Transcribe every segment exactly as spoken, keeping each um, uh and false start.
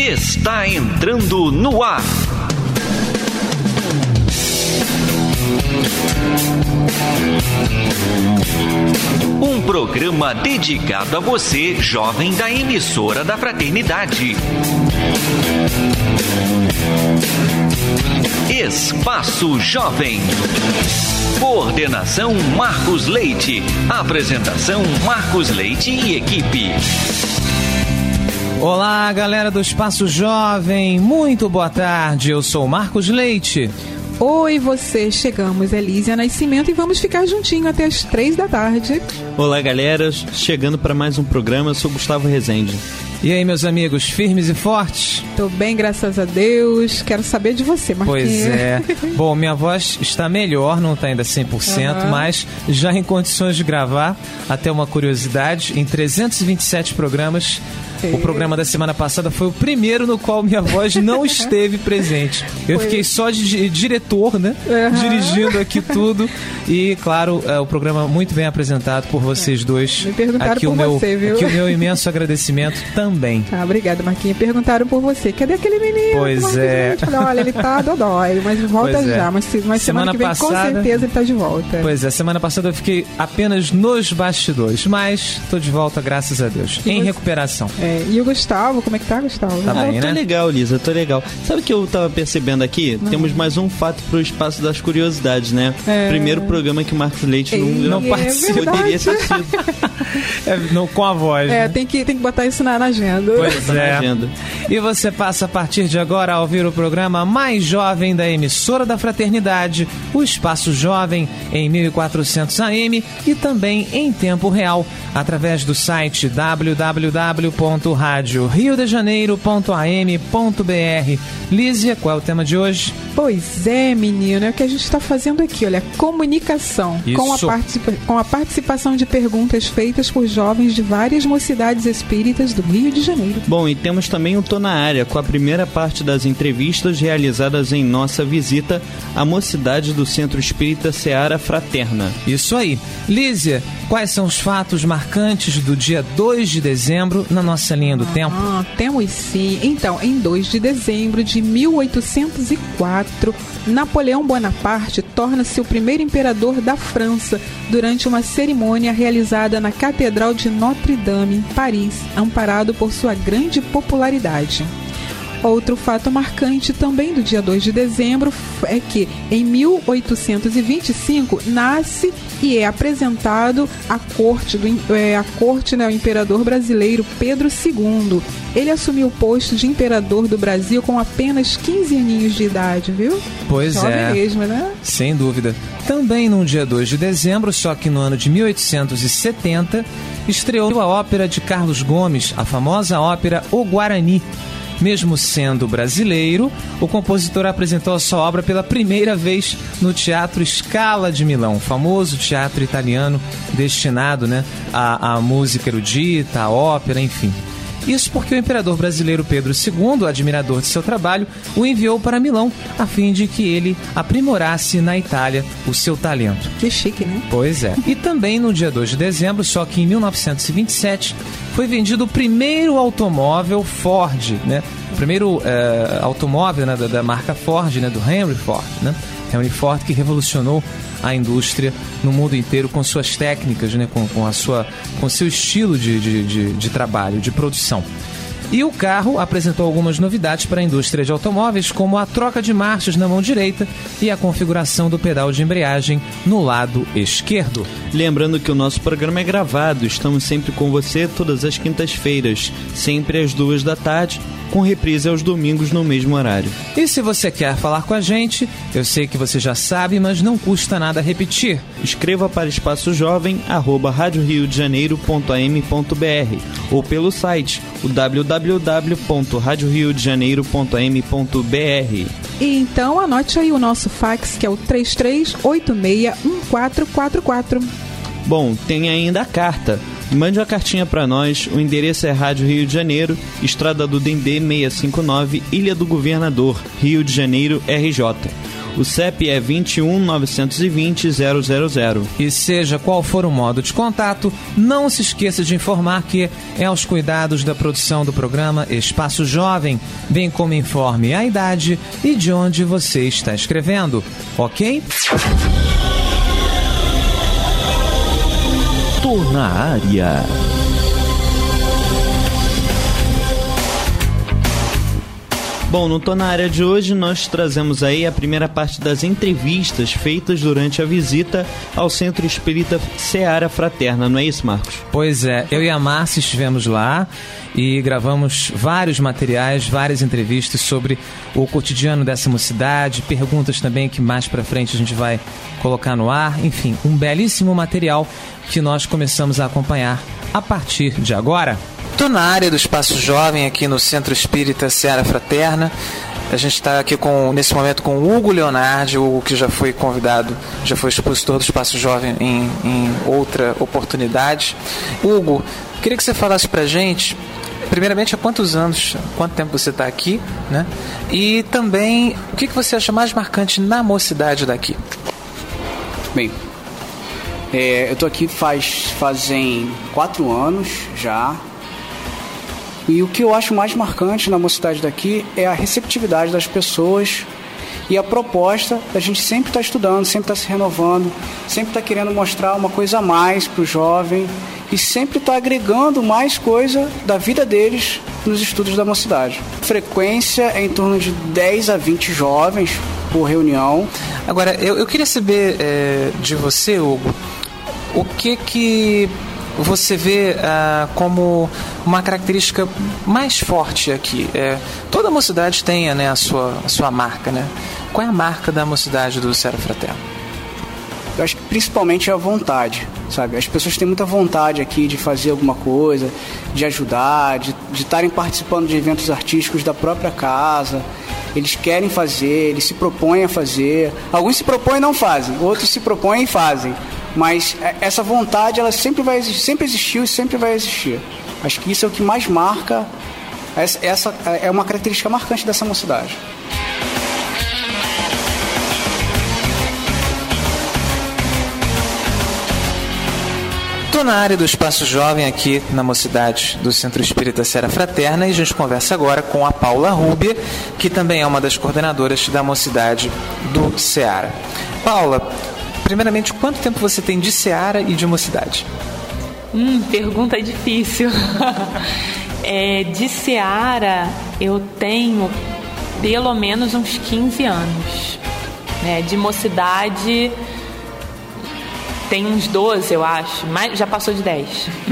está entrando no ar. Um programa dedicado a você, jovem da emissora da Fraternidade. Espaço Jovem. Coordenação Marcos Leite. Apresentação Marcos Leite e equipe. Olá, galera do Espaço Jovem. Muito boa tarde. Eu sou Marcos Leite. Oi, você. Chegamos, Elísia Nascimento, e vamos ficar juntinho até as três da tarde. Olá, galera. Chegando para mais um programa, eu sou Gustavo Rezende. E aí, meus amigos, firmes e fortes? Tô bem, graças a Deus. Quero saber de você, Marquinhos. Pois é. Bom, minha voz está melhor, não está ainda cem por cento, uhum. Mas já em condições de gravar. Até uma curiosidade, em trezentos e vinte e sete programas, é. O programa da semana passada foi o primeiro no qual minha voz não esteve presente. Eu foi. Fiquei só de diretor, né? Uhum. Dirigindo aqui tudo. E, claro, é, o programa muito bem apresentado por vocês dois. Me perguntaram aqui por o meu, você, viu? Aqui o meu imenso agradecimento também. Ah, obrigada, Marquinhos. Perguntaram por você. Cadê aquele menino? Pois Marquinhos? é. Falei, olha, ele tá dodói, mas volta pois já. É. Mas, mas semana, semana que vem, passada, com certeza, ele tá de volta. Pois é, semana passada eu fiquei apenas nos bastidores, mas tô de volta, graças a Deus. E em você? Recuperação. É, e o Gustavo, como é que tá, Gustavo? Tá ah, bem, eu tô né? legal, Lisa, tô legal. Sabe o que eu tava percebendo aqui? Uhum. Temos mais um fato pro Espaço das Curiosidades, né? É... Primeiro programa que o Marcos Leite Ei, não, não participa. É poderia ter sido. É, não, com a voz. É, né? tem, que, tem que botar isso na, na agenda. Pois é. Na agenda. E você passa a partir de agora a ouvir o programa mais jovem da emissora da Fraternidade, o Espaço Jovem, em mil e quatrocentos A M e também em tempo real, através do site w w w ponto rádio rio de janeiro ponto a m ponto b r. Lízia, qual é o tema de hoje? Pois é, menino, é o que a gente está fazendo aqui, olha, comunicação, com a, participa- com a participação de perguntas feitas por jovens de várias mocidades espíritas do Rio de Janeiro. Bom, e temos também o Tô na Área, com a primeira parte das entrevistas realizadas em nossa visita à mocidade do Centro Espírita Seara Fraterna. Isso aí. Lízia, quais são os fatos marcantes do dia dois de dezembro na nossa linha do ah, tempo? Temos sim. Então, em dois de dezembro de mil oitocentos e quatro, Napoleão Bonaparte torna-se o primeiro imperador da França durante uma cerimônia realizada na Catedral de Notre-Dame, em Paris, amparado por sua grande popularidade. Outro fato marcante também do dia dois de dezembro é que, em mil oitocentos e vinte e cinco, nasce e é apresentado à corte, do, é, à corte né, o imperador brasileiro Pedro segundo. Ele assumiu o posto de imperador do Brasil com apenas quinze aninhos de idade, viu? Pois Jovem é. mesmo, né? Sem dúvida. Também no dia dois de dezembro, só que no ano de mil oitocentos e setenta, estreou a ópera de Carlos Gomes, a famosa ópera O Guarani. Mesmo sendo brasileiro, o compositor apresentou a sua obra pela primeira vez no Teatro Scala de Milão, o famoso teatro italiano destinado, né, à, à música erudita, à ópera, enfim. Isso porque o imperador brasileiro Pedro segundo, admirador de seu trabalho, o enviou para Milão, a fim de que ele aprimorasse na Itália o seu talento. Que chique, né? Pois é. E também no dia dois de dezembro, só que em mil novecentos e vinte e sete, foi vendido o primeiro automóvel Ford, né? O primeiro é, automóvel, né, da, da marca Ford, né, do Henry Ford, né? Henry Ford, que revolucionou a indústria no mundo inteiro com suas técnicas, né, com, com, a sua, com seu estilo de, de, de, de trabalho, de produção. E o carro apresentou algumas novidades para a indústria de automóveis, como a troca de marchas na mão direita e a configuração do pedal de embreagem no lado esquerdo. Lembrando que o nosso programa é gravado, estamos sempre com você todas as quintas-feiras, sempre às duas da tarde, com reprise aos domingos no mesmo horário. E se você quer falar com a gente, eu sei que você já sabe, mas não custa nada repetir. Escreva para espaço jovem arroba rádio rio de janeiro ponto a m ponto b r ou pelo site o w w w ponto rádio rio de janeiro ponto a m ponto b r. E então anote aí o nosso fax, que é o três três oito seis um quatro quatro quatro. Bom, tem ainda a carta. Mande uma cartinha para nós, o endereço é Rádio Rio de Janeiro, Estrada do Dendê seiscentos e cinquenta e nove, Ilha do Governador, Rio de Janeiro, R J. O C E P é vinte e um, novecentos e vinte, zero zero zero. E seja qual for o modo de contato, não se esqueça de informar que é aos cuidados da produção do programa Espaço Jovem, bem como informe a idade e de onde você está escrevendo, ok? Tô na área. Bom, no Tô na Área de hoje nós trazemos aí a primeira parte das entrevistas feitas durante a visita ao Centro Espírita Seara Fraterna, não é isso, Marcos? Pois é, eu e a Márcia estivemos lá e gravamos vários materiais, várias entrevistas sobre o cotidiano dessa mocidade, perguntas também que mais pra frente a gente vai colocar no ar, enfim, um belíssimo material que nós começamos a acompanhar a partir de agora. Estou na área do Espaço Jovem aqui no Centro Espírita Seara Fraterna. A gente está aqui com, nesse momento com o Hugo Leonardi, o Hugo que já foi convidado, já foi expositor do Espaço Jovem em, em outra oportunidade. Hugo, queria que você falasse pra gente, primeiramente, há quantos anos, quanto tempo você está aqui, né? E também, o que, que você acha mais marcante na mocidade daqui? Bem, é, eu estou aqui faz, fazem quatro anos já. E o que eu acho mais marcante na mocidade daqui é a receptividade das pessoas e a proposta da gente sempre estar estudando, sempre estar se renovando, sempre estar querendo mostrar uma coisa a mais para o jovem e sempre estar agregando mais coisa da vida deles nos estudos da mocidade. A frequência é em torno de dez a vinte jovens por reunião. Agora, eu, eu queria saber é, de você, Hugo, o que que você vê ah, como uma característica mais forte aqui? É, toda mocidade tem, né, a, sua, a sua marca, né? Qual é a marca da mocidade do Seara Fraterna? Eu acho que principalmente é a vontade, sabe? As pessoas têm muita vontade aqui de fazer alguma coisa, de ajudar, de estarem participando de eventos artísticos da própria casa. Eles querem fazer, eles se propõem a fazer. Alguns se propõem e não fazem, outros se propõem e fazem. Mas essa vontade, ela sempre vai existir, sempre existiu e sempre vai existir. Acho que isso é o que mais marca, essa, essa é uma característica marcante dessa mocidade. Estou na área do Espaço Jovem aqui na mocidade do Centro Espírita Seara Fraterna e a gente conversa agora com a Paula Rúbia, que também é uma das coordenadoras da mocidade do Seara. Paula, primeiramente, quanto tempo você tem de Seara e de mocidade? Hum, pergunta difícil. é, de Seara eu tenho pelo menos uns quinze anos. É, de mocidade tem uns doze, eu acho, mas já passou de dez.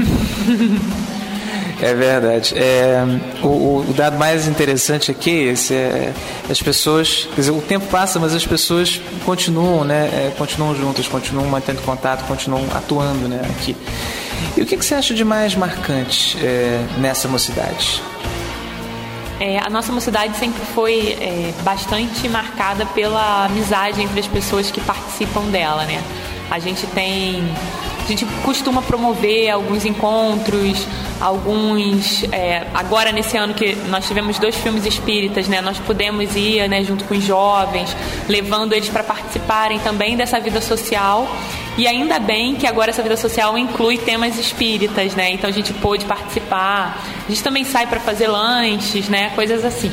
É verdade. É, o, o dado mais interessante aqui esse é as pessoas, quer dizer, o tempo passa, mas as pessoas continuam, né, é, continuam juntas, continuam mantendo contato, continuam atuando, né, aqui. E o que, que você acha de mais marcante é, nessa mocidade? É, a nossa mocidade sempre foi é, bastante marcada pela amizade entre as pessoas que participam dela, né? A gente tem... A gente costuma promover alguns encontros, alguns... É, agora, nesse ano que nós tivemos dois filmes espíritas, né? Nós pudemos ir, né, junto com os jovens, levando eles para participarem também dessa vida social. E ainda bem que agora essa vida social inclui temas espíritas, né? Então a gente pôde participar. A gente também sai para fazer lanches, né? Coisas assim.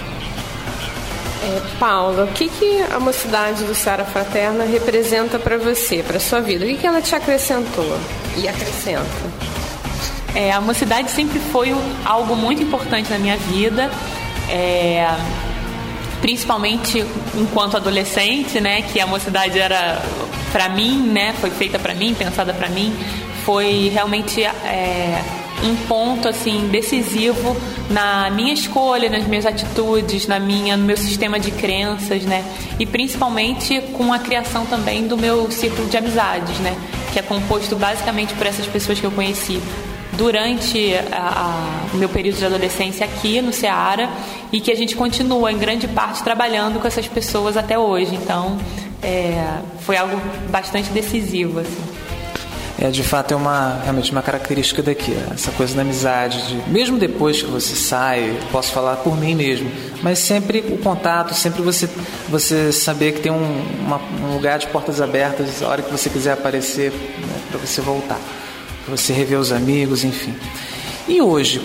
É, Paula, o que, que a mocidade do Seara Fraterna representa para você, para sua vida? O que, que ela te acrescentou e acrescenta? É, a mocidade sempre foi algo muito importante na minha vida, é, principalmente enquanto adolescente, né? Que a mocidade era para mim, né? Foi feita para mim, pensada para mim. Foi realmente é, um ponto assim decisivo na minha escolha, nas minhas atitudes, na minha, no meu sistema de crenças, né? E principalmente com a criação também do meu círculo de amizades, né? Que é composto basicamente por essas pessoas que eu conheci durante a, a, o meu período de adolescência aqui no Seara e que a gente continua em grande parte trabalhando com essas pessoas até hoje. Então, é, foi algo bastante decisivo, assim. é, de fato é uma, realmente uma característica daqui, essa coisa da amizade, de, mesmo depois que você sai, posso falar por mim mesmo, mas sempre o contato, sempre você, você saber que tem um, uma, um lugar de portas abertas, a hora que você quiser aparecer, né, para você voltar, para você rever os amigos, enfim. E hoje,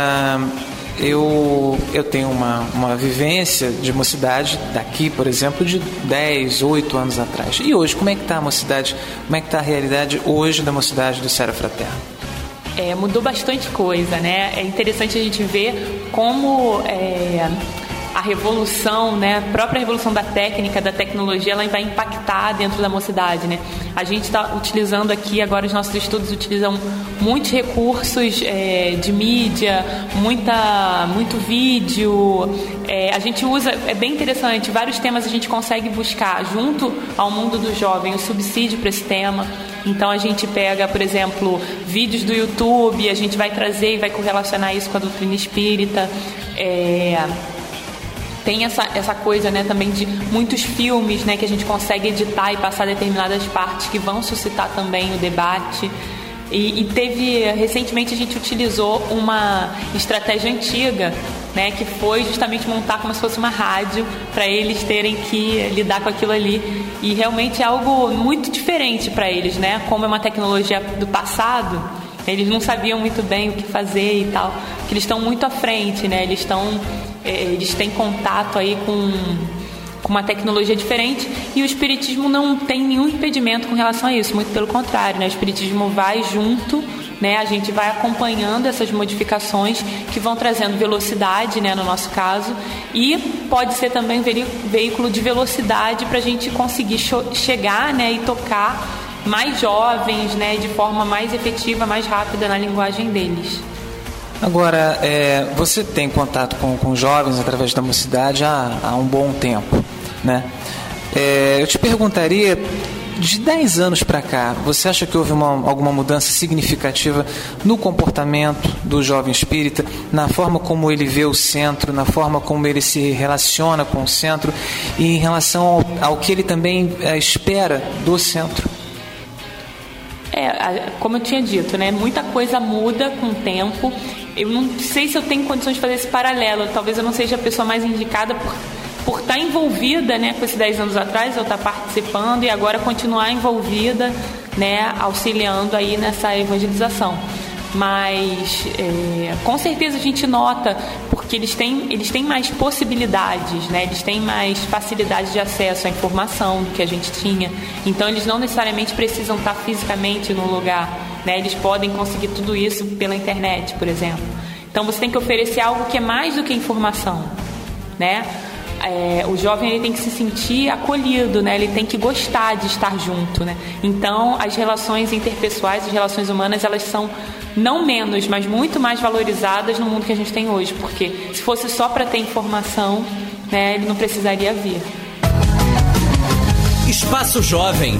é, eu, eu tenho uma, uma vivência de mocidade daqui, por exemplo, de dez, oito anos atrás. E hoje, como é que está a mocidade, como é que está a realidade hoje da mocidade do Seara Fraterna? É, mudou bastante coisa, né? É interessante a gente ver como é, a revolução, né, a própria revolução da técnica, da tecnologia, ela vai impactar dentro da mocidade, né? A gente está utilizando aqui, agora os nossos estudos utilizam muitos recursos é, de mídia, muita, muito vídeo, é, a gente usa, é bem interessante, vários temas a gente consegue buscar junto ao mundo do jovem, o subsídio para esse tema. Então a gente pega, por exemplo, vídeos do YouTube, a gente vai trazer e vai correlacionar isso com a doutrina espírita, é, tem essa, essa coisa, né, também de muitos filmes, né, que a gente consegue editar e passar determinadas partes que vão suscitar também o debate. E, e teve, recentemente a gente utilizou uma estratégia antiga, né, que foi justamente montar como se fosse uma rádio para eles terem que lidar com aquilo ali. E realmente é algo muito diferente para eles, né, como é uma tecnologia do passado, eles não sabiam muito bem o que fazer e tal, porque eles estão muito à frente, né, eles estão... eles têm contato aí com, com uma tecnologia diferente e o espiritismo não tem nenhum impedimento com relação a isso, muito pelo contrário, né? O espiritismo vai junto, né? A gente vai acompanhando essas modificações que vão trazendo velocidade, né, no nosso caso, e pode ser também um veículo de velocidade para a gente conseguir chegar, né, e tocar mais jovens, né, de forma mais efetiva, mais rápida na linguagem deles. Agora, é, você tem contato com, com jovens através da mocidade há, há um bom tempo, né? É, eu te perguntaria, de dez anos para cá, você acha que houve uma, alguma mudança significativa no comportamento do jovem espírita, na forma como ele vê o centro, na forma como ele se relaciona com o centro e em relação ao, ao que ele também é, espera do centro? É, como eu tinha dito, né, muita coisa muda com o tempo. Eu não sei se eu tenho condições de fazer esse paralelo. Talvez eu não seja a pessoa mais indicada por, por estar envolvida, né, com esses dez anos atrás, eu estar participando e agora continuar envolvida, né, auxiliando aí nessa evangelização. Mas é, com certeza a gente nota, porque eles têm, eles têm mais possibilidades, né? Eles têm mais facilidade de acesso à informação do que a gente tinha. Então eles não necessariamente precisam estar fisicamente no lugar, né? Eles podem conseguir tudo isso pela internet, por exemplo. Então você tem que oferecer algo que é mais do que informação, né? É, o jovem ele tem que se sentir acolhido, né? Ele tem que gostar de estar junto, né? Então as relações interpessoais, as relações humanas, elas são não menos, mas muito mais valorizadas no mundo que a gente tem hoje, porque se fosse só para ter informação, né, ele não precisaria vir. Espaço Jovem.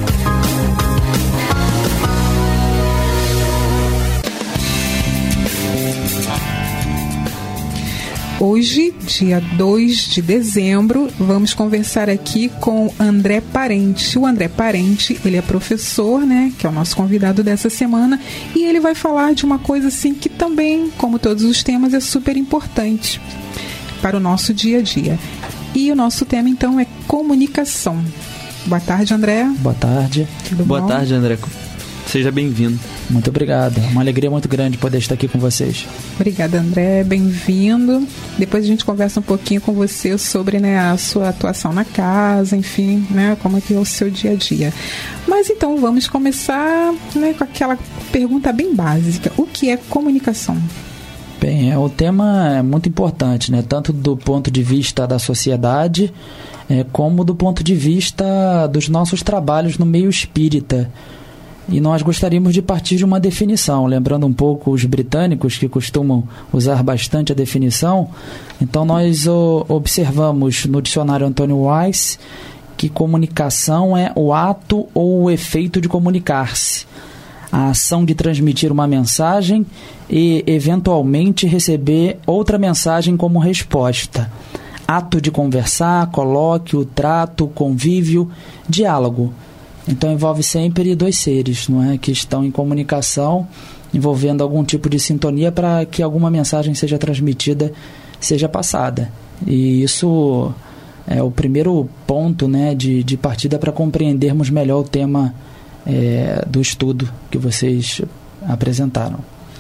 Hoje, dia dois de dezembro, vamos conversar aqui com André Parente. O André Parente, ele é professor, né, que é o nosso convidado dessa semana, e ele vai falar de uma coisa assim que também, como todos os temas, é super importante para o nosso dia a dia. E o nosso tema, então, é comunicação. Boa tarde, André. Boa tarde. Tudo Boa bom? tarde, André. Seja bem-vindo. Muito obrigado. Uma alegria muito grande poder estar aqui com vocês. Obrigada, André. Bem-vindo. Depois a gente conversa um pouquinho com você sobre, né, a sua atuação na casa, enfim, né, como é que é o seu dia a dia. Mas então vamos começar, né, com aquela pergunta bem básica. O que é comunicação? Bem, o tema é muito importante, né? Tanto do ponto de vista da sociedade, é, como do ponto de vista dos nossos trabalhos no meio espírita. E nós gostaríamos de partir de uma definição, lembrando um pouco os britânicos que costumam usar bastante a definição. Então nós o, observamos no dicionário Antônio Weiss que comunicação é o ato ou o efeito de comunicar-se, a ação de transmitir uma mensagem e eventualmente receber outra mensagem como resposta, ato de conversar, colóquio, trato, convívio, diálogo. Então envolve sempre dois seres, não é, que estão em comunicação, envolvendo algum tipo de sintonia para que alguma mensagem seja transmitida, seja passada. E isso é o primeiro ponto, né, de, de partida para compreendermos melhor o tema é, do estudo que vocês apresentaram.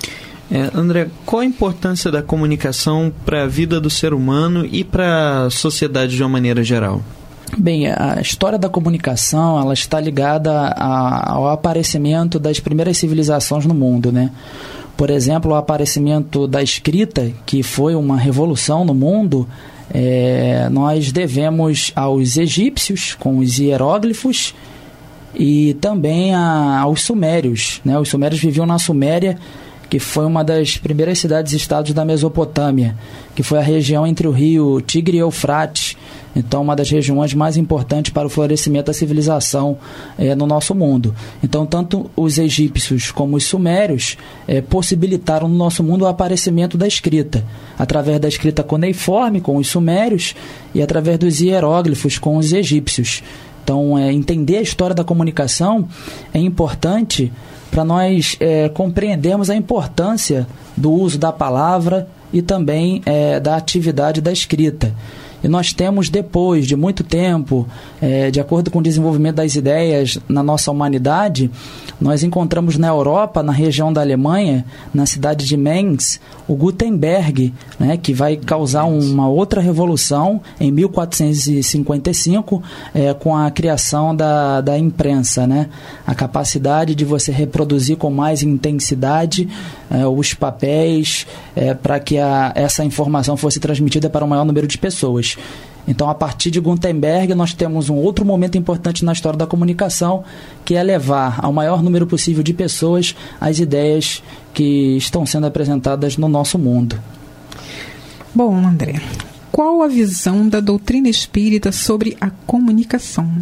É, André, qual a importância da comunicação para a vida do ser humano e para a sociedade de uma maneira geral? Bem, a história da comunicação, ela está ligada a, ao aparecimento das primeiras civilizações no mundo, né? Por exemplo, o aparecimento da escrita, que foi uma revolução no mundo, é, nós devemos aos egípcios, com os hieróglifos, e também a, aos sumérios, né? Os sumérios viviam na Suméria, que foi uma das primeiras cidades-estados da Mesopotâmia, que foi a região entre o rio Tigre e Eufrates, então uma das regiões mais importantes para o florescimento da civilização é, no nosso mundo. Então tanto os egípcios como os sumérios é, possibilitaram no nosso mundo o aparecimento da escrita, através da escrita cuneiforme com os sumérios e através dos hieróglifos com os egípcios. Então é, entender a história da comunicação é importante para nós é, compreendermos a importância do uso da palavra e também é, da atividade da escrita. E nós temos, depois de muito tempo, é, de acordo com o desenvolvimento das ideias na nossa humanidade, nós encontramos na Europa, na região da Alemanha, na cidade de Mainz, o Gutenberg, né, que vai causar uma outra revolução em mil quatrocentos e cinquenta e cinco, é, com a criação da, da imprensa, né? A capacidade de você reproduzir com mais intensidade é, os papéis é, para que a, essa informação fosse transmitida para o maior número de pessoas. Então, a partir de Gutenberg, nós temos um outro momento importante na história da comunicação, que é levar ao maior número possível de pessoas as ideias que estão sendo apresentadas no nosso mundo. Bom, André, qual a visão da doutrina espírita sobre a comunicação?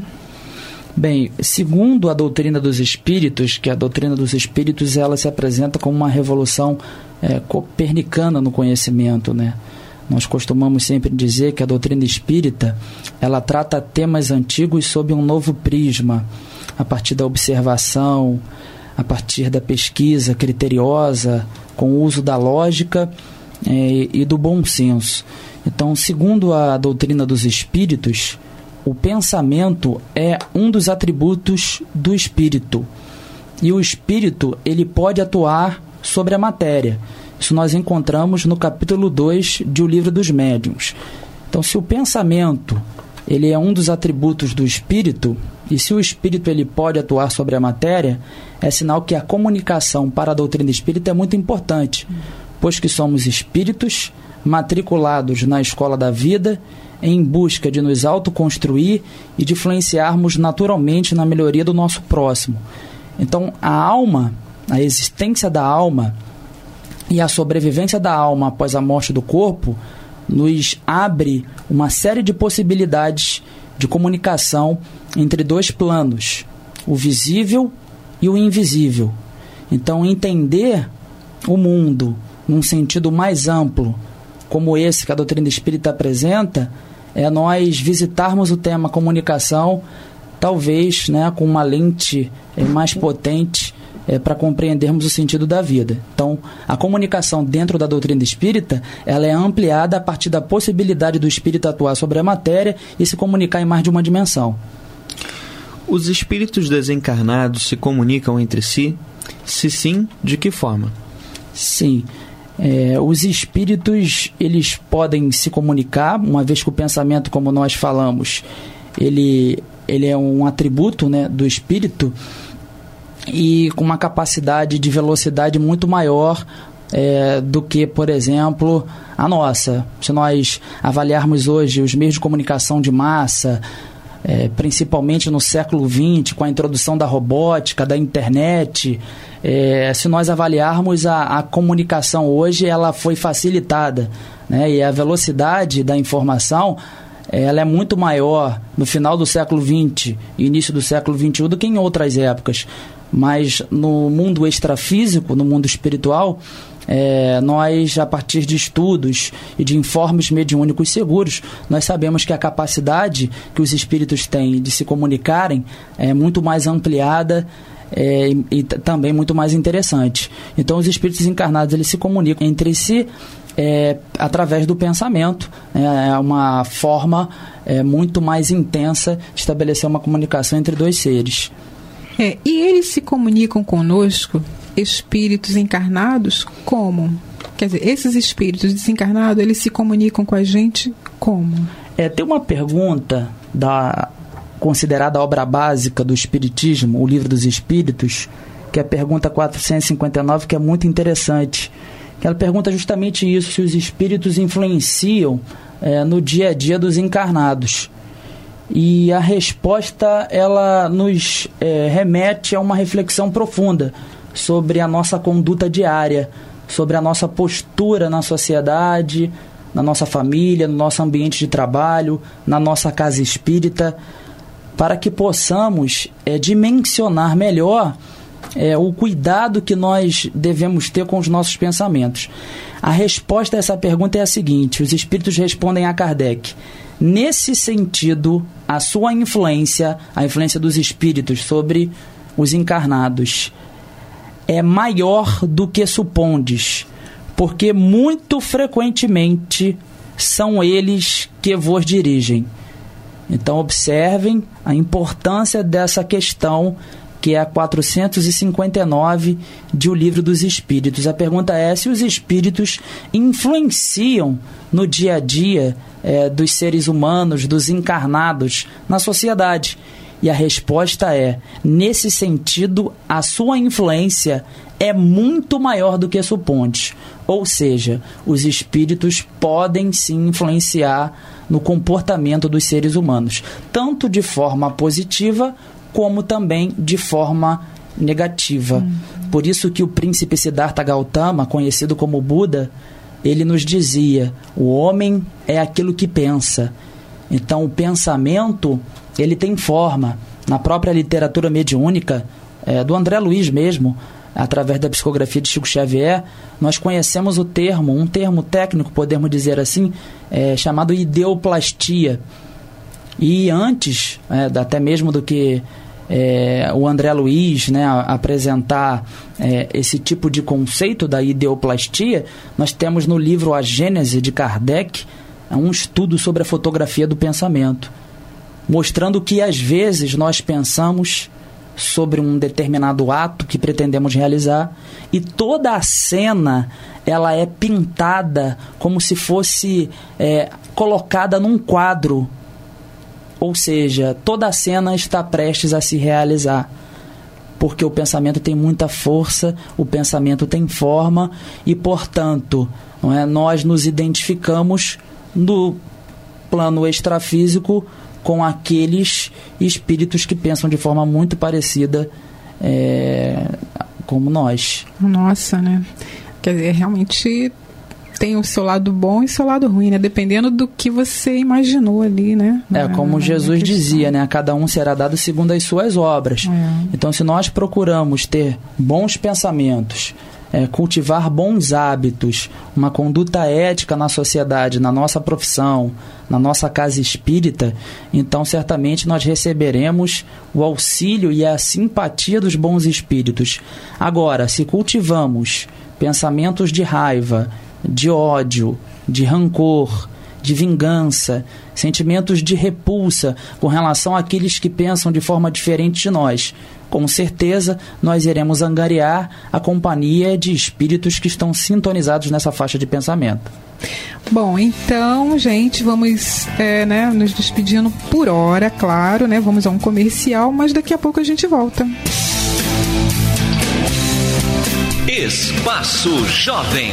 Bem, segundo a doutrina dos espíritos, que a doutrina dos espíritos ela se apresenta como uma revolução é, copernicana no conhecimento, né? Nós costumamos sempre dizer que a doutrina espírita ela trata temas antigos sob um novo prisma, a partir da observação, a partir da pesquisa criteriosa, com o uso da lógica é, e do bom senso. Então, segundo a doutrina dos espíritos, o pensamento é um dos atributos do espírito. E o espírito ele pode atuar sobre a matéria. Isso nós encontramos no capítulo dois de O Livro dos Médiuns. Então, se o pensamento ele é um dos atributos do espírito, e se o espírito ele pode atuar sobre a matéria, é sinal que a comunicação para a doutrina espírita é muito importante, pois que somos espíritos matriculados na escola da vida, em busca de nos autoconstruir e de influenciarmos naturalmente na melhoria do nosso próximo. Então, a alma, a existência da alma e a sobrevivência da alma após a morte do corpo nos abre uma série de possibilidades de comunicação entre dois planos, o visível e o invisível. Então, entender o mundo num sentido mais amplo, como esse que a doutrina espírita apresenta, é nós visitarmos o tema comunicação, talvez, né, com uma lente é, mais potente, É, para compreendermos o sentido da vida. Então, a comunicação dentro da doutrina espírita, ela é ampliada a partir da possibilidade do espírito atuar sobre a matéria e se comunicar em mais de uma dimensão. Os espíritos desencarnados se comunicam entre si? Se sim, de que forma? Sim. É, os espíritos, eles podem se comunicar, uma vez que o pensamento, como nós falamos, ele, ele é um atributo, né, do espírito, e com uma capacidade de velocidade muito maior é, do que, por exemplo, a nossa. Se nós avaliarmos hoje os meios de comunicação de massa, é, principalmente no século vinte, com a introdução da robótica, da internet, é, se nós avaliarmos a, a comunicação hoje, ela foi facilitada, né? E a velocidade da informação ela é muito maior no final do século vinte e início do século vinte e um do que em outras épocas. Mas no mundo extrafísico, no mundo espiritual, É, nós, a partir de estudos e de informes mediúnicos seguros, nós sabemos que a capacidade que os espíritos têm de se comunicarem é muito mais ampliada é, e, e também muito mais interessante. Então, os espíritos encarnados, eles se comunicam entre si é, através do pensamento. É uma forma é, muito mais intensa de estabelecer uma comunicação entre dois seres. É, e eles se comunicam conosco, espíritos encarnados, como? Quer dizer, esses espíritos desencarnados, eles se comunicam com a gente como? É, tem uma pergunta da considerada obra básica do Espiritismo, o Livro dos Espíritos, que é a pergunta quatrocentos e cinquenta e nove, que é muito interessante. Ela pergunta justamente isso, se os espíritos influenciam é, no dia a dia dos encarnados. E a resposta, ela nos é, remete a uma reflexão profunda sobre a nossa conduta diária, sobre a nossa postura na sociedade, na nossa família, no nosso ambiente de trabalho, na nossa casa espírita, para que possamos é, dimensionar melhor é, o cuidado que nós devemos ter com os nossos pensamentos. A resposta a essa pergunta é a seguinte: os espíritos respondem a Kardec. Nesse sentido, a sua influência, a influência dos espíritos sobre os encarnados, é maior do que supondes, porque muito frequentemente são eles que vos dirigem. Então, observem a importância dessa questão, que é a quatrocentos e cinquenta e nove de O Livro dos Espíritos. A pergunta é se os espíritos influenciam no dia a dia é, dos seres humanos, dos encarnados, na sociedade. E a resposta é, nesse sentido, a sua influência é muito maior do que supondes. Ou seja, os espíritos podem sim influenciar no comportamento dos seres humanos, tanto de forma positiva como também de forma negativa. Hum. Por isso que o príncipe Siddhartha Gautama, conhecido como Buda, ele nos dizia: o homem é aquilo que pensa. Então, o pensamento, ele tem forma. Na própria literatura mediúnica, é, do André Luiz mesmo, através da psicografia de Chico Xavier, nós conhecemos o termo, um termo técnico, podemos dizer assim, é, chamado ideoplastia. E antes, é, até mesmo do que é, o André Luiz, né, apresentar é, esse tipo de conceito da ideoplastia, nós temos no livro A Gênese, de Kardec, um estudo sobre a fotografia do pensamento, mostrando que às vezes nós pensamos sobre um determinado ato que pretendemos realizar e toda a cena ela é pintada como se fosse é, colocada num quadro, ou seja, toda a cena está prestes a se realizar, porque o pensamento tem muita força, o pensamento tem forma e, portanto, não é, nós nos identificamos no plano extrafísico com aqueles espíritos que pensam de forma muito parecida é, como nós. Nossa, né? Quer dizer, realmente tem o seu lado bom e o seu lado ruim, né? Dependendo do que você imaginou ali, né? É, como Jesus dizia, né? A cada um será dado segundo as suas obras. É. Então, se nós procuramos ter bons pensamentos, É, cultivar bons hábitos, uma conduta ética na sociedade, na nossa profissão, na nossa casa espírita, então certamente nós receberemos o auxílio e a simpatia dos bons espíritos. Agora, se cultivamos pensamentos de raiva, de ódio, de rancor, de vingança, sentimentos de repulsa com relação àqueles que pensam de forma diferente de nós, com certeza nós iremos angariar a companhia de espíritos que estão sintonizados nessa faixa de pensamento. Bom, então, gente, vamos é, né, nos despedindo por hora, claro, né? Vamos a um comercial, mas daqui a pouco a gente volta. Espaço Jovem.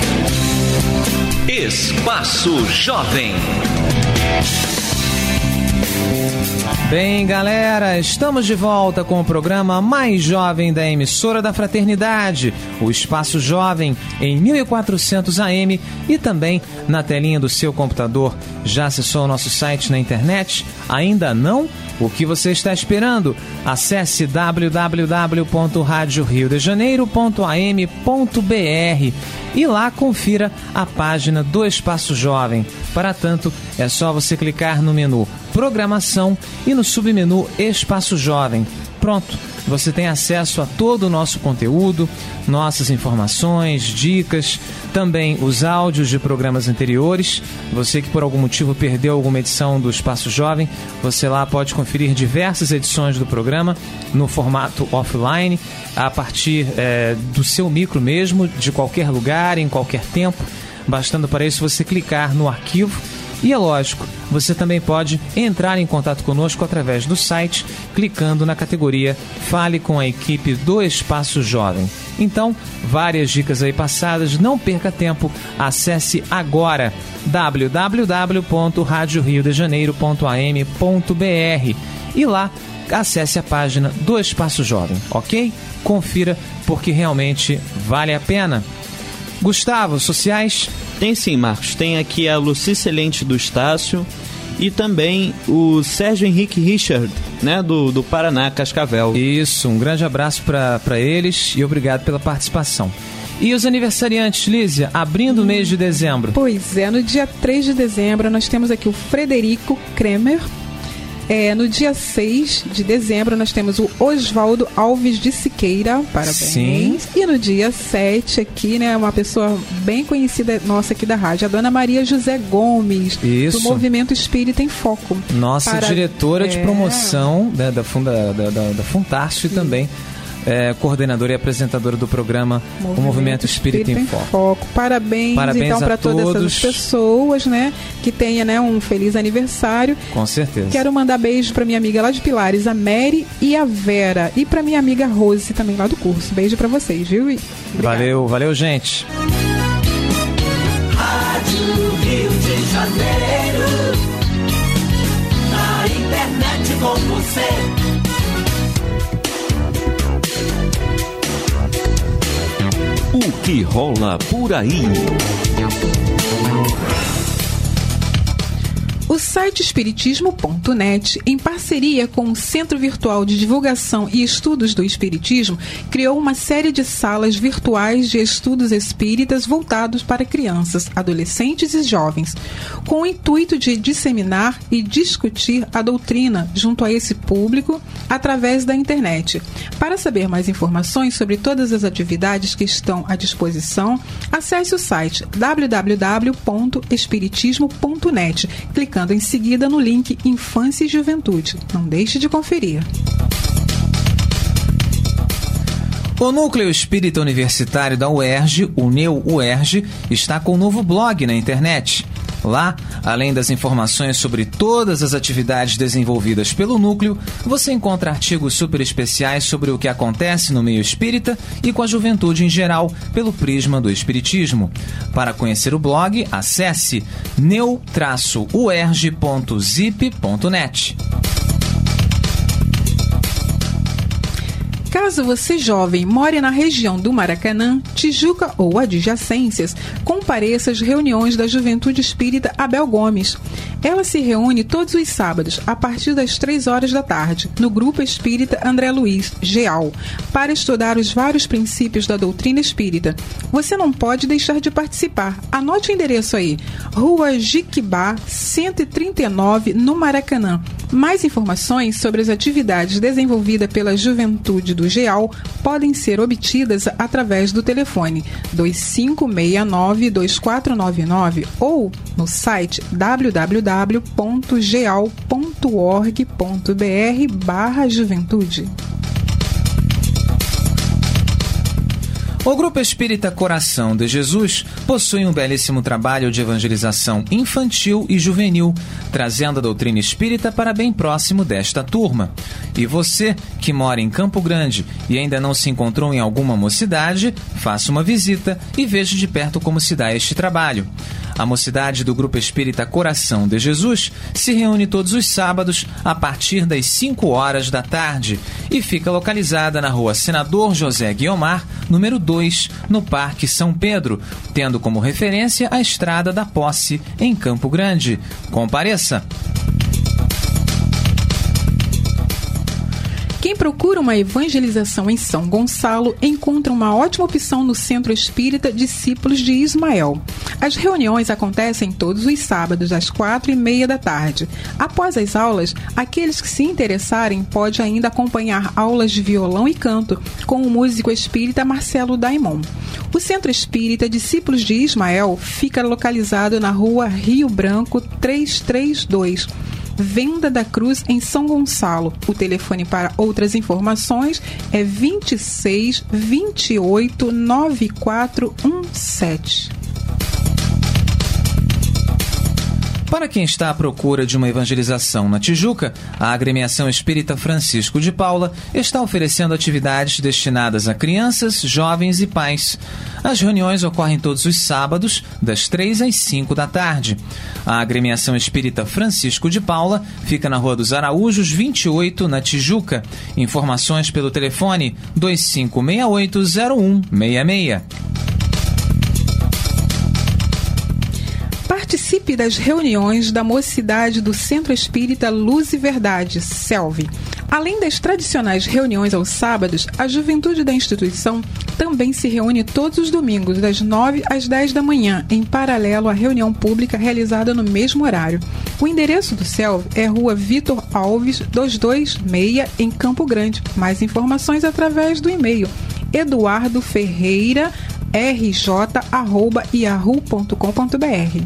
Espaço Jovem. Bem, galera, estamos de volta com o programa mais jovem da emissora da Fraternidade, o Espaço Jovem, em mil e quatrocentos A M e também na telinha do seu computador. Já acessou o nosso site na internet? Ainda não? O que você está esperando? Acesse w w w ponto radio rio de janeiro ponto a m ponto b r e lá confira a página do Espaço Jovem. Para tanto, é só você clicar no menu Programação e no submenu Espaço Jovem. Pronto, você tem acesso a todo o nosso conteúdo, nossas informações, dicas, também os áudios de programas anteriores. Você que por algum motivo perdeu alguma edição do Espaço Jovem, você lá pode conferir diversas edições do programa no formato offline, a partir é, do seu micro mesmo, de qualquer lugar, em qualquer tempo. Bastando para isso você clicar no arquivo. E é lógico, você também pode entrar em contato conosco através do site, clicando na categoria Fale com a equipe do Espaço Jovem. Então, várias dicas aí passadas, não perca tempo, acesse agora w w w ponto radio rio de janeiro ponto a m ponto b r e lá acesse a página do Espaço Jovem, ok? Confira, porque realmente vale a pena. Gustavo, sociais? Tem sim, Marcos. Tem aqui a Luci Celente do Estácio e também o Sérgio Henrique Richard, né, do, do Paraná, Cascavel. Isso, um grande abraço para eles e obrigado pela participação. E os aniversariantes, Lísia, abrindo o mês de dezembro? Pois é, no dia três de dezembro nós temos aqui o Frederico Kremer. É, no dia seis de dezembro nós temos o Oswaldo Alves de Siqueira, parabéns. Sim. E no dia sete aqui, né, uma pessoa bem conhecida nossa aqui da rádio, a Dona Maria José Gomes, Isso. do Movimento Espírita em Foco. Nossa Para... diretora é... de promoção, né, da, funda, da, da, da Funtarso e também é, coordenadora e apresentadora do programa Movimento, o Movimento Espírita, Espírita em Foco. Foco. Parabéns, Parabéns então para todas essas pessoas, né, que tenha, né, um feliz aniversário. Com certeza. Quero mandar beijo para minha amiga lá de Pilares, a Mary e a Vera, e para minha amiga Rose também lá do curso. Beijo para vocês, viu? E valeu, valeu, gente. Rádio Rio de Janeiro, na internet com você. O que rola por aí? O site espiritismo ponto net, em parceria com o Centro Virtual de Divulgação e Estudos do Espiritismo, criou uma série de salas virtuais de estudos espíritas voltados para crianças, adolescentes e jovens, com o intuito de disseminar e discutir a doutrina junto a esse público através da internet. Para saber mais informações sobre todas as atividades que estão à disposição, acesse o site w w w ponto espiritismo ponto net, clicando em seguida no link Infância e Juventude. Não deixe de conferir. O Núcleo Espírita Universitário da U E R J, o NEU-U E R J, está com um novo blog na internet. Lá, além das informações sobre todas as atividades desenvolvidas pelo núcleo, você encontra artigos super especiais sobre o que acontece no meio espírita e com a juventude em geral, pelo prisma do espiritismo. Para conhecer o blog, acesse neu traço u e r j ponto zip ponto net. Caso você, jovem, more na região do Maracanã, Tijuca ou adjacências, compareça às reuniões da Juventude Espírita Abel Gomes. Ela se reúne todos os sábados, a partir das três horas da tarde, no Grupo Espírita André Luiz, GEAL, para estudar os vários princípios da doutrina espírita. Você não pode deixar de participar. Anote o endereço aí, Rua Jiquibá, cento e trinta e nove, no Maracanã. Mais informações sobre as atividades desenvolvidas pela Juventude do GEAL podem ser obtidas através do telefone dois cinco seis nove, dois quatro nove nove ou no site w w w ponto geal ponto org ponto b r barra juventude. O Grupo Espírita Coração de Jesus possui um belíssimo trabalho de evangelização infantil e juvenil, trazendo a doutrina espírita para bem próximo desta turma. E você, que mora em Campo Grande e ainda não se encontrou em alguma mocidade, faça uma visita e veja de perto como se dá este trabalho. A mocidade do Grupo Espírita Coração de Jesus se reúne todos os sábados a partir das cinco horas da tarde e fica localizada na rua Senador José Guiomar, número dois, no Parque São Pedro, tendo como referência a Estrada da Posse, em Campo Grande. Compareça! Quem procura uma evangelização em São Gonçalo encontra uma ótima opção no Centro Espírita Discípulos de Ismael. As reuniões acontecem todos os sábados às quatro e meia da tarde. Após as aulas, aqueles que se interessarem podem ainda acompanhar aulas de violão e canto com o músico espírita Marcelo Daimon. O Centro Espírita Discípulos de Ismael fica localizado na rua Rio Branco trezentos e trinta e dois. Venda da Cruz, em São Gonçalo. O telefone para outras informações é vinte e seis, vinte e oito, noventa e quatro dezessete. Para quem está à procura de uma evangelização na Tijuca, a Agremiação Espírita Francisco de Paula está oferecendo atividades destinadas a crianças, jovens e pais. As reuniões ocorrem todos os sábados, das três às cinco da tarde. A Agremiação Espírita Francisco de Paula fica na Rua dos Araújos, vinte e oito, na Tijuca. Informações pelo telefone dois cinco seis oito zero um seis seis. Participe das reuniões da Mocidade do Centro Espírita Luz e Verdade, SELV. Além das tradicionais reuniões aos sábados, a juventude da instituição também se reúne todos os domingos, das nove às dez da manhã, em paralelo à reunião pública realizada no mesmo horário. O endereço do SELV é Rua Vitor Alves, duzentos e vinte e seis, em Campo Grande. Mais informações através do e-mail eduardo ferreira r j arroba yahoo ponto com ponto b r.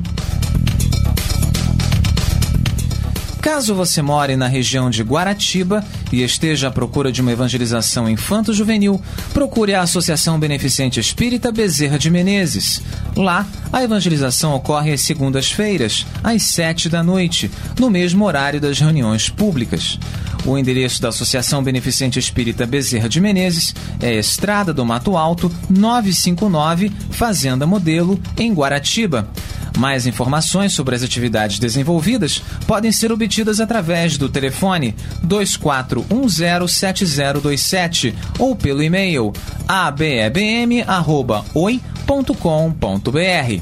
Caso você more na região de Guaratiba e esteja à procura de uma evangelização infanto-juvenil, procure a Associação Beneficente Espírita Bezerra de Menezes. Lá, a evangelização ocorre às segundas-feiras, às sete da noite, no mesmo horário das reuniões públicas. O endereço da Associação Beneficente Espírita Bezerra de Menezes é Estrada do Mato Alto, novecentos e cinquenta e nove, Fazenda Modelo, em Guaratiba. Mais informações sobre as atividades desenvolvidas podem ser obtidas através do telefone dois quatro um zero sete zero dois sete ou pelo e-mail a b e b m arroba oi ponto com ponto b r.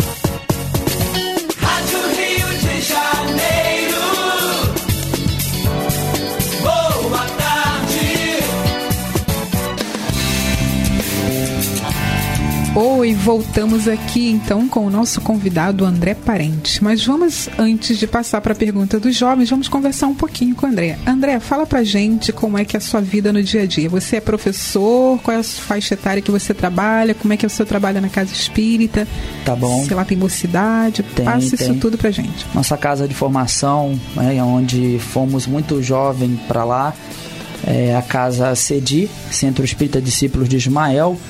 Oi, voltamos aqui então com o nosso convidado André Parente. Mas vamos, antes de passar para a pergunta dos jovens, vamos conversar um pouquinho com o André. André, fala pra gente como é que é a sua vida no dia a dia. Você é professor? Qual é a faixa etária que você trabalha? Como é que é o seu trabalho na Casa Espírita? Tá bom. Se lá tem mocidade, tem, passa tem. isso tudo pra gente. Nossa casa de formação, né, onde fomos muito jovem para lá, é a Casa CEDI, Centro Espírita Discípulos de Ismael.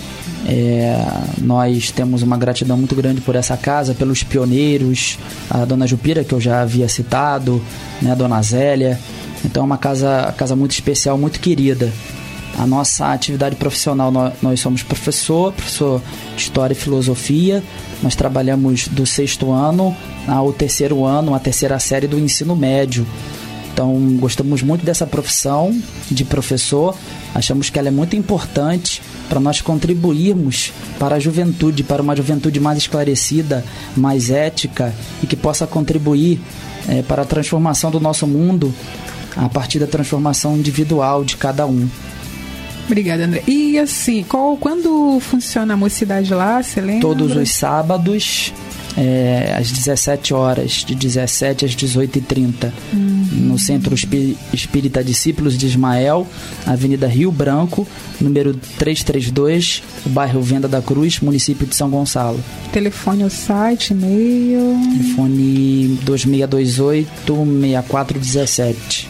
É, nós temos uma gratidão muito grande por essa casa, pelos pioneiros, a dona Jupira, que eu já havia citado, né, a dona Zélia. Então é uma casa, casa muito especial, muito querida. A nossa atividade profissional, nós, nós somos professor, professor de História e Filosofia. Nós trabalhamos do sexto ano ao terceiro ano, a terceira série do ensino médio. Então gostamos muito dessa profissão de professor, achamos que ela é muito importante para nós contribuirmos para a juventude, para uma juventude mais esclarecida, mais ética e que possa contribuir é, para a transformação do nosso mundo a partir da transformação individual de cada um. Obrigada, André. E assim, qual, quando funciona a mocidade lá, você lembra? Todos os sábados, é, às dezessete horas, de dezessete às dezoito e trinta, uhum. no Centro Espírita Discípulos de Ismael, Avenida Rio Branco, número trezentos e trinta e dois, bairro Venda da Cruz, município de São Gonçalo. Telefone ao site, e-mail... Telefone dois seis dois oito, seis quatro um sete.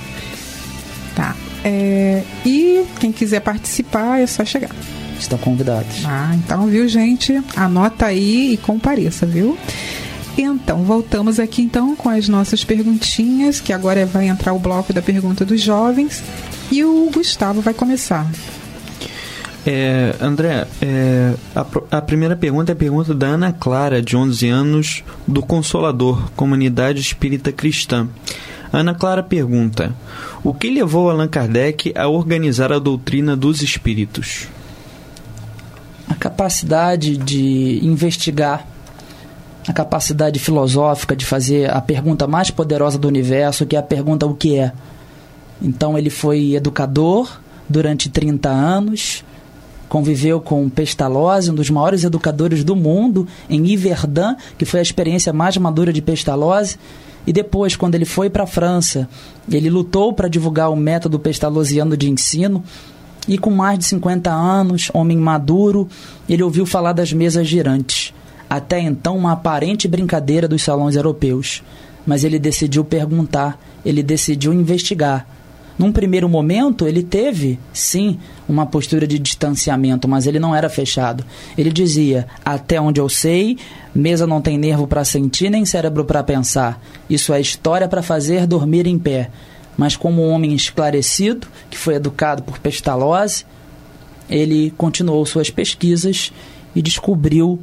Tá. É, e quem quiser participar é só chegar. Estão convidados. Ah, então, viu, gente? Anota aí e compareça, viu? Então, voltamos aqui então com as nossas perguntinhas, que agora vai entrar o bloco da pergunta dos jovens, e o Gustavo vai começar. É, André, é, a, a primeira pergunta é a pergunta da Ana Clara, de onze anos, do Consolador, Comunidade Espírita Cristã. Ana Clara pergunta: o que levou Allan Kardec a organizar a doutrina dos espíritos? A capacidade de investigar, a capacidade filosófica de fazer a pergunta mais poderosa do universo, que é a pergunta o que é. Então ele foi educador durante trinta anos, conviveu com Pestalozzi, um dos maiores educadores do mundo, em Yverdun, que foi a experiência mais madura de Pestalozzi. E depois, quando ele foi para a França, ele lutou para divulgar o método pestalozziano de ensino. E com mais de cinquenta anos, homem maduro, ele ouviu falar das mesas girantes. Até então, uma aparente brincadeira dos salões europeus. Mas ele decidiu perguntar, ele decidiu investigar. Num primeiro momento, ele teve, sim, uma postura de distanciamento, mas ele não era fechado. Ele dizia: até onde eu sei, mesa não tem nervo para sentir, nem cérebro para pensar. Isso é história para fazer dormir em pé. Mas como um homem esclarecido, que foi educado por Pestalozzi, ele continuou suas pesquisas e descobriu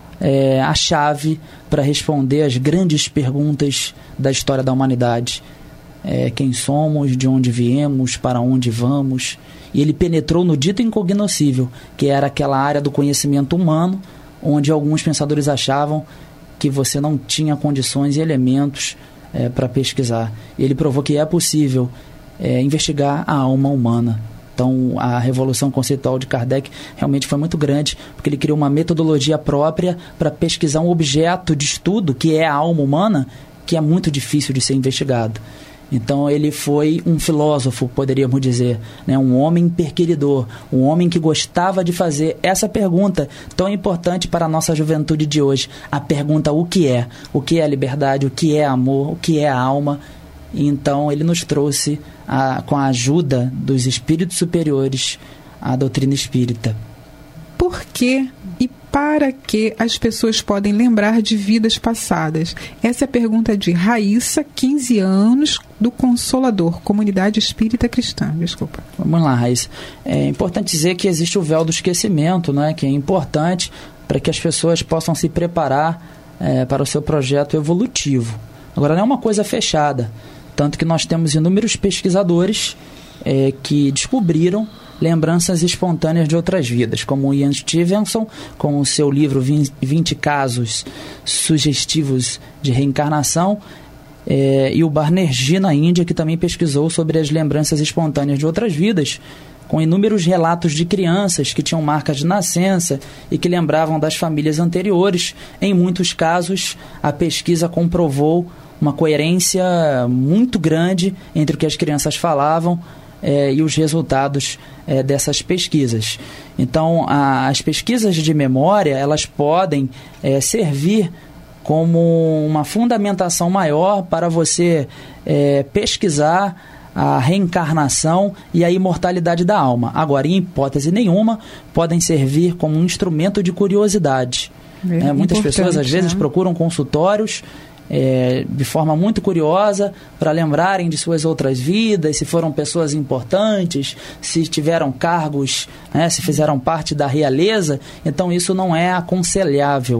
é, a chave para responder às grandes perguntas da história da humanidade. É, quem somos, de onde viemos, para onde vamos. E ele penetrou no dito incognoscível, que era aquela área do conhecimento humano, onde alguns pensadores achavam que você não tinha condições e elementos é, para pesquisar. E ele provou que é possível é, investigar a alma humana. Então, a revolução conceitual de Kardec realmente foi muito grande, porque ele criou uma metodologia própria para pesquisar um objeto de estudo, que é a alma humana, que é muito difícil de ser investigado. Então ele foi um filósofo, poderíamos dizer, né? Um homem perquiridor, um homem que gostava de fazer essa pergunta tão importante para a nossa juventude de hoje, a pergunta o que é, o que é a liberdade, o que é amor, o que é a alma. E então ele nos trouxe, a, com a ajuda dos espíritos superiores, a doutrina espírita. Por que e para que as pessoas podem lembrar de vidas passadas? Essa é a pergunta de Raíssa, quinze anos, do Consolador, Comunidade Espírita Cristã. Desculpa. Vamos lá, Raíssa. É importante dizer que existe o véu do esquecimento, né, que é importante para que as pessoas possam se preparar é, para o seu projeto evolutivo. Agora, não é uma coisa fechada, tanto que nós temos inúmeros pesquisadores é, que descobriram lembranças espontâneas de outras vidas, como Ian Stevenson, com o seu livro vinte casos sugestivos de reencarnação, é, e o Banerjee, na Índia, que também pesquisou sobre as lembranças espontâneas de outras vidas, com inúmeros relatos de crianças que tinham marcas de nascença e que lembravam das famílias anteriores. Em muitos casos, a pesquisa comprovou uma coerência muito grande entre o que as crianças falavam É, e os resultados é, dessas pesquisas. Então, a, as pesquisas de memória, elas podem é, servir como uma fundamentação maior para você é, pesquisar a reencarnação e a imortalidade da alma. Agora, em hipótese nenhuma, podem servir como um instrumento de curiosidade. É, muitas pessoas, às vezes, né? procuram consultórios É, de forma muito curiosa para lembrarem de suas outras vidas, se foram pessoas importantes, se tiveram cargos, né, se fizeram parte da realeza. Então isso não é aconselhável.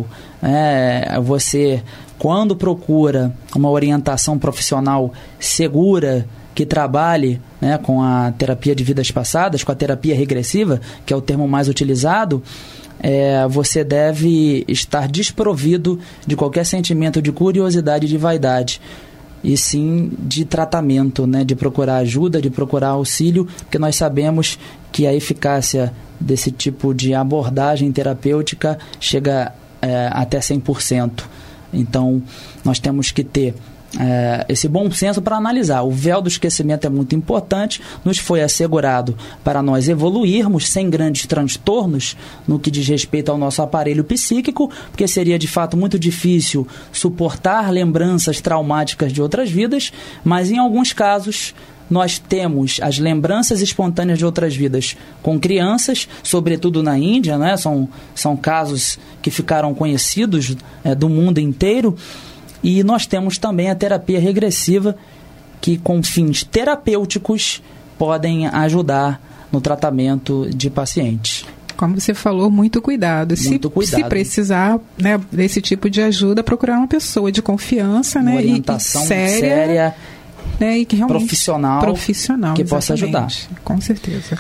É, você, quando procura uma orientação profissional segura, que trabalhe, né, com a terapia de vidas passadas, com a terapia regressiva, que é o termo mais utilizado, É, você deve estar desprovido de qualquer sentimento de curiosidade e de vaidade, e sim de tratamento, né, de procurar ajuda, de procurar auxílio, porque nós sabemos que a eficácia desse tipo de abordagem terapêutica chega é, até cem por cento. Então, nós temos que ter É, esse bom senso para analisar. O véu do esquecimento é muito importante, nos foi assegurado para nós evoluirmos sem grandes transtornos no que diz respeito ao nosso aparelho psíquico, porque seria de fato muito difícil suportar lembranças traumáticas de outras vidas, mas em alguns casos nós temos as lembranças espontâneas de outras vidas com crianças, sobretudo na Índia, né? são, são casos que ficaram conhecidos é, do mundo inteiro. E nós temos também a terapia regressiva, que com fins terapêuticos podem ajudar no tratamento de pacientes. Como você falou, muito cuidado. Muito se, cuidado. se precisar, né, desse tipo de ajuda, procurar uma pessoa de confiança, uma né, orientação e, e séria, séria, né, e que realmente profissional, profissional que possa ajudar. Com certeza.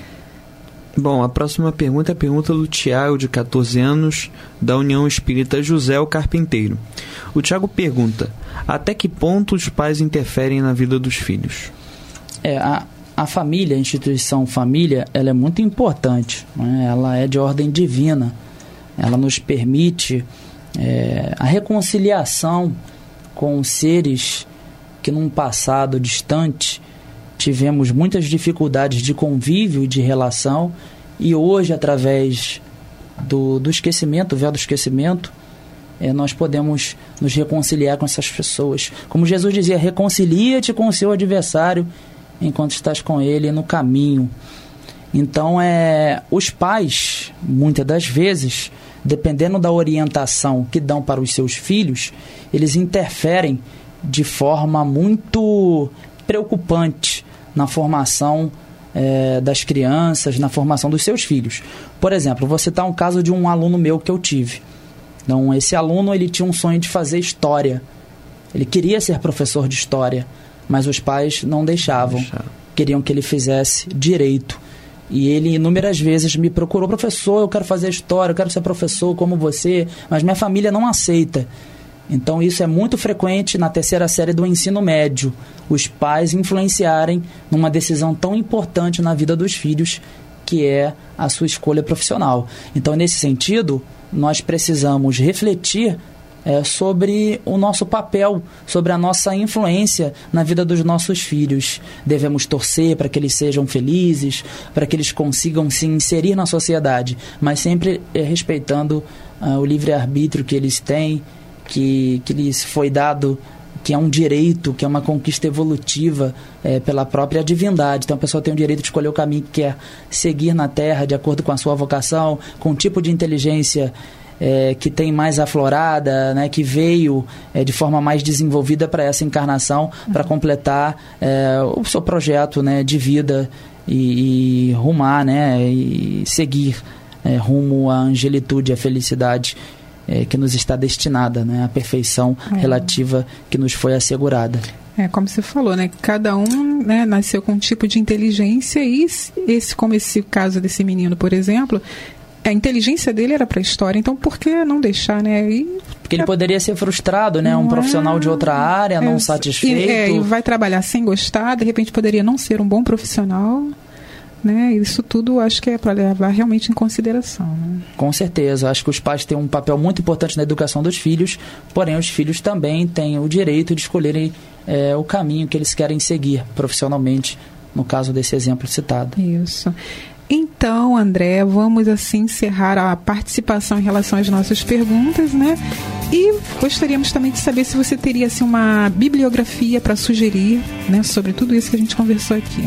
Bom, a próxima pergunta é a pergunta do Tiago, de catorze anos, da União Espírita José o Carpinteiro. O Tiago pergunta: até que ponto os pais interferem na vida dos filhos? É, a, a família, a instituição família, ela é muito importante, né? Ela é de ordem divina. Ela nos permite é, a reconciliação com seres que num passado distante tivemos muitas dificuldades de convívio e de relação, e hoje, através do, do esquecimento, do véu do esquecimento, é, nós podemos nos reconciliar com essas pessoas. Como Jesus dizia, reconcilia-te com o seu adversário enquanto estás com ele no caminho. Então, é, os pais, muitas das vezes, dependendo da orientação que dão para os seus filhos, eles interferem de forma muito preocupante na formação é, das crianças, na formação dos seus filhos. Por exemplo, vou citar um caso de um aluno meu que eu tive. Então, esse aluno, ele tinha um sonho de fazer história. Ele queria ser professor de história, mas os pais não deixavam. Não deixavam. Queriam que ele fizesse direito. E ele inúmeras vezes me procurou: professor, eu quero fazer história, eu quero ser professor como você, mas minha família não aceita. Então, isso é muito frequente na terceira série do ensino médio, os pais influenciarem numa decisão tão importante na vida dos filhos, que é a sua escolha profissional. Então, nesse sentido, nós precisamos refletir é, sobre o nosso papel, sobre a nossa influência na vida dos nossos filhos. Devemos torcer para que eles sejam felizes, para que eles consigam se inserir na sociedade, mas sempre é, respeitando uh, o livre-arbítrio que eles têm, que, que lhes foi dado, que é um direito, que é uma conquista evolutiva é, pela própria divindade. Então a pessoa tem o direito de escolher o caminho que quer seguir na Terra, de acordo com a sua vocação, com o tipo de inteligência é, que tem mais aflorada, né, que veio é, de forma mais desenvolvida para essa encarnação, para completar é, o seu projeto, né, de vida e, e rumar, né, e seguir é, rumo à angelitude, à felicidade É, que nos está destinada, né? A perfeição é. relativa que nos foi assegurada. É, como você falou, né? Cada um, né, nasceu com um tipo de inteligência e esse, como esse caso desse menino, por exemplo, a inteligência dele era para a história, então por que não deixar, né? E, porque ele poderia ser frustrado, né? Um profissional de outra área, é, não satisfeito. E, é, e vai trabalhar sem gostar, de repente poderia não ser um bom profissional. Né? Isso tudo acho que é para levar realmente em consideração. Né? Com certeza, acho que os pais têm um papel muito importante na educação dos filhos, porém os filhos também têm o direito de escolherem é, o caminho que eles querem seguir profissionalmente, no caso desse exemplo citado. Isso. Então, André, vamos assim encerrar a participação em relação às nossas perguntas, né? E gostaríamos também de saber se você teria assim, uma bibliografia para sugerir, né, sobre tudo isso que a gente conversou aqui.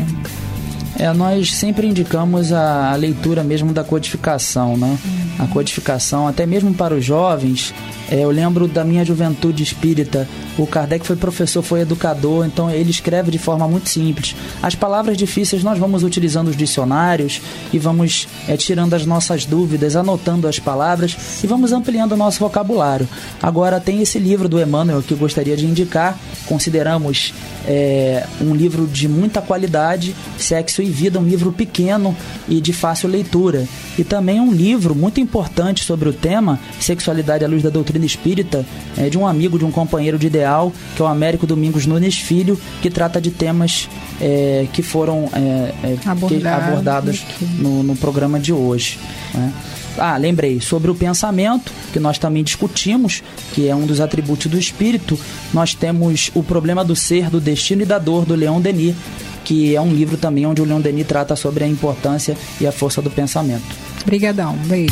É, nós sempre indicamos a, a leitura mesmo da codificação, né? Uhum. A codificação, até mesmo para os jovens. É, eu lembro da minha juventude espírita, o Kardec foi professor, foi educador, então ele escreve de forma muito simples. As palavras difíceis nós vamos utilizando os dicionários e vamos é, tirando as nossas dúvidas, anotando as palavras e vamos ampliando o nosso vocabulário. Agora tem esse livro do Emmanuel que eu gostaria de indicar, consideramos é, um livro de muita qualidade, Sexo e Vida, um livro pequeno e de fácil leitura. E também um livro muito importante sobre o tema, Sexualidade à Luz da Doutrina Espírita, é, de um amigo, de um companheiro de ideal, que é o Américo Domingos Nunes Filho, que trata de temas é, que foram é, é, Abordado. que, abordados no, no programa de hoje, né? Ah, lembrei, sobre o pensamento, que nós também discutimos, que é um dos atributos do espírito, nós temos O Problema do Ser, do Destino e da Dor, do Leon Denis, que é um livro também onde o Leon Denis trata sobre a importância e a força do pensamento. Obrigadão, beijo.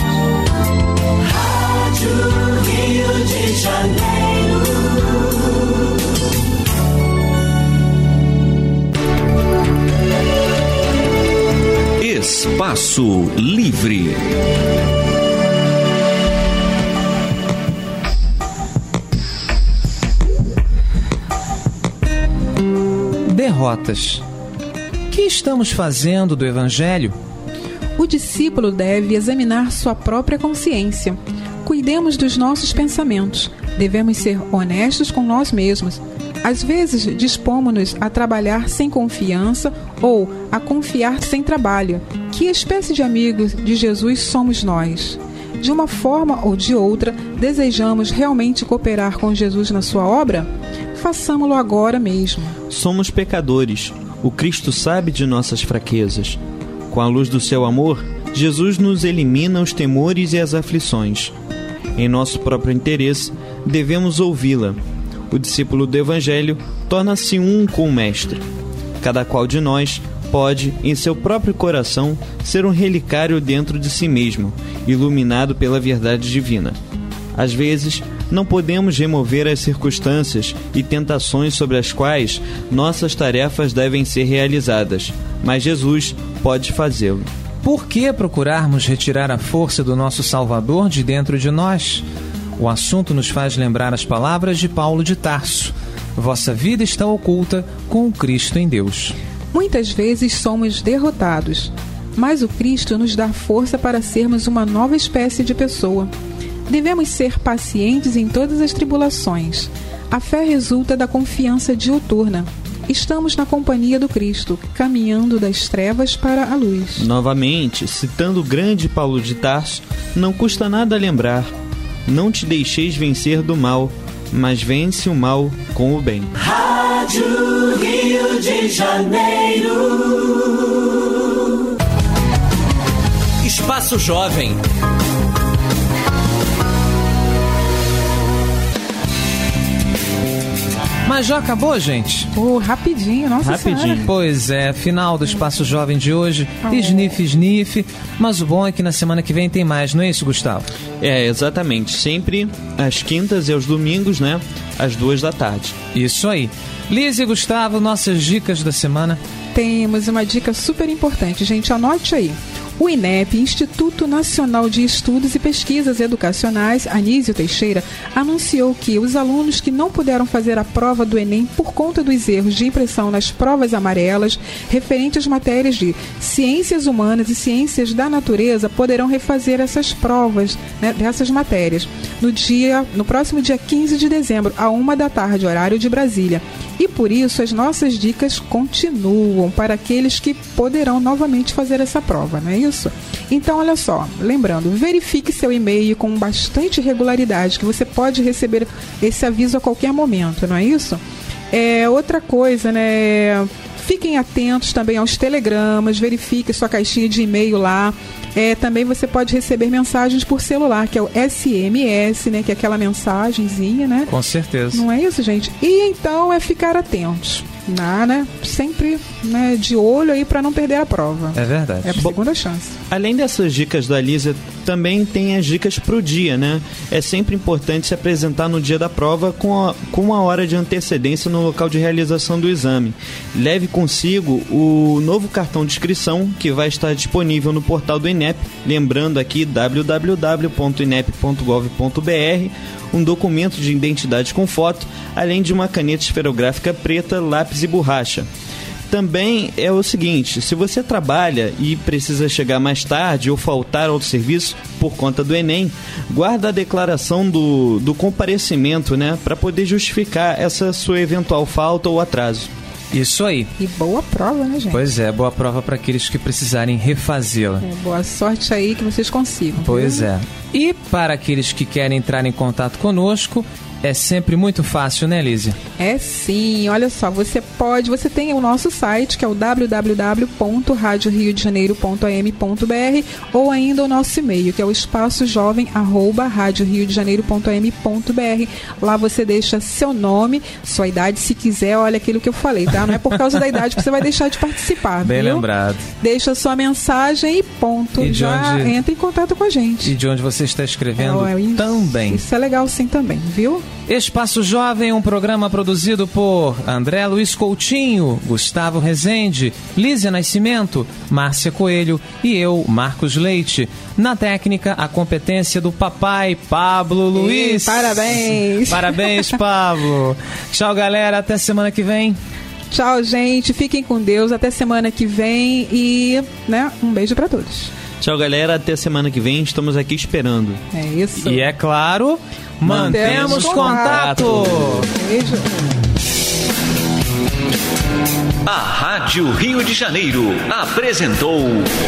Rádio Rio de Janeiro. Espaço Livre. Derrotas. O que estamos fazendo do Evangelho? O discípulo deve examinar sua própria consciência. Cuidemos dos nossos pensamentos. Devemos ser honestos com nós mesmos. Às vezes, dispomos-nos a trabalhar sem confiança ou a confiar sem trabalho. Que espécie de amigos de Jesus somos nós? De uma forma ou de outra, desejamos realmente cooperar com Jesus na sua obra? Façamo-lo agora mesmo. Somos pecadores. O Cristo sabe de nossas fraquezas. Com a luz do seu amor, Jesus nos elimina os temores e as aflições. Em nosso próprio interesse, devemos ouvi-la. O discípulo do Evangelho torna-se um com o Mestre. Cada qual de nós pode, em seu próprio coração, ser um relicário dentro de si mesmo, iluminado pela verdade divina. Às vezes, não podemos remover as circunstâncias e tentações sobre as quais nossas tarefas devem ser realizadas, mas Jesus pode fazê-lo. Por que procurarmos retirar a força do nosso Salvador de dentro de nós? O assunto nos faz lembrar as palavras de Paulo de Tarso: vossa vida está oculta com o Cristo em Deus. Muitas vezes somos derrotados, mas o Cristo nos dá força para sermos uma nova espécie de pessoa. Devemos ser pacientes em todas as tribulações. A fé resulta da confiança diuturna. Estamos na companhia do Cristo, caminhando das trevas para a luz. Novamente, citando o grande Paulo de Tarso, não custa nada lembrar: não te deixeis vencer do mal, mas vence o mal com o bem. Rádio Rio de Janeiro. Espaço Jovem. Mas já acabou, gente? Oh, rapidinho, nossa Rapidinho. senhora. Pois é, final do Espaço Jovem de hoje. Oh. Sniff, sniff. Mas o bom é que na semana que vem tem mais, não é isso, Gustavo? É, exatamente. Sempre às quintas e aos domingos, né? Às duas da tarde. Isso aí. Liz e Gustavo, nossas dicas da semana. Temos uma dica super importante, gente, anote aí. O INEP, Instituto Nacional de Estudos e Pesquisas Educacionais, Anísio Teixeira, anunciou que os alunos que não puderam fazer a prova do Enem por conta dos erros de impressão nas provas amarelas, referente às matérias de Ciências Humanas e Ciências da Natureza, poderão refazer essas provas, né, dessas matérias no, dia, no próximo dia quinze de dezembro, à uma da tarde, horário de Brasília. E por isso as nossas dicas continuam para aqueles que poderão novamente fazer essa prova, não é isso? Então, olha só, lembrando, verifique seu e-mail com bastante regularidade, que você pode receber esse aviso a qualquer momento, não é isso? É, outra coisa, né? Fiquem atentos também aos telegramas, verifique sua caixinha de e-mail lá. É, também você pode receber mensagens por celular, que é o S M S, né? Que é aquela mensagenzinha, né? Com certeza. Não é isso, gente? E então é ficar atentos. Não, né? Sempre, né, de olho aí para não perder a prova. É verdade. É a segunda chance. Além dessas dicas da Lísia, também tem as dicas pro dia, né? É sempre importante se apresentar no dia da prova com, a, com uma hora de antecedência no local de realização do exame. Leve consigo o novo cartão de inscrição, que vai estar disponível no portal do INEP. Lembrando aqui, w w w ponto inep ponto gov ponto b r, um documento de identidade com foto, além de uma caneta esferográfica preta, lápis e borracha. Também é o seguinte: se você trabalha e precisa chegar mais tarde ou faltar ao serviço por conta do Enem, guarda a declaração do, do comparecimento, né, para poder justificar essa sua eventual falta ou atraso. Isso aí. E boa prova, né, gente? Pois é, boa prova para aqueles que precisarem refazê-la. É, boa sorte aí que vocês consigam. Pois viu? é. E para aqueles que querem entrar em contato conosco, é sempre muito fácil, né, Lísia? É sim, olha só, você pode, você tem o nosso site, que é o w w w ponto radio rio de janeiro ponto a m ponto b r, ou ainda o nosso e-mail, que é o espaçojovem arroba radio rio de janeiro ponto a m ponto b r. Lá você deixa seu nome, sua idade, se quiser, olha aquilo que eu falei, tá? Não é por causa da idade que você vai deixar de participar, Bem viu? lembrado. Deixa sua mensagem e ponto. E de já onde... entra em contato com a gente. E de onde você está escrevendo é, isso, também. Isso é legal sim também, viu? Espaço Jovem, um programa produzido por André Luiz Coutinho, Gustavo Rezende, Lísia Nascimento, Márcia Coelho e eu, Marcos Leite. Na técnica, a competência do papai Pablo Luiz. E parabéns! Parabéns, Pablo! Tchau, galera, até semana que vem. Tchau, gente, fiquem com Deus, até semana que vem e, né, um beijo pra todos. Tchau, galera. Até semana que vem. Estamos aqui esperando. É isso. E é claro, mantemos contato. Beijo. A Rádio Rio de Janeiro apresentou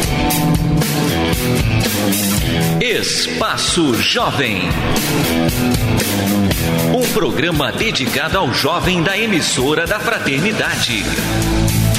Espaço Jovem, um programa dedicado ao jovem da emissora da Fraternidade.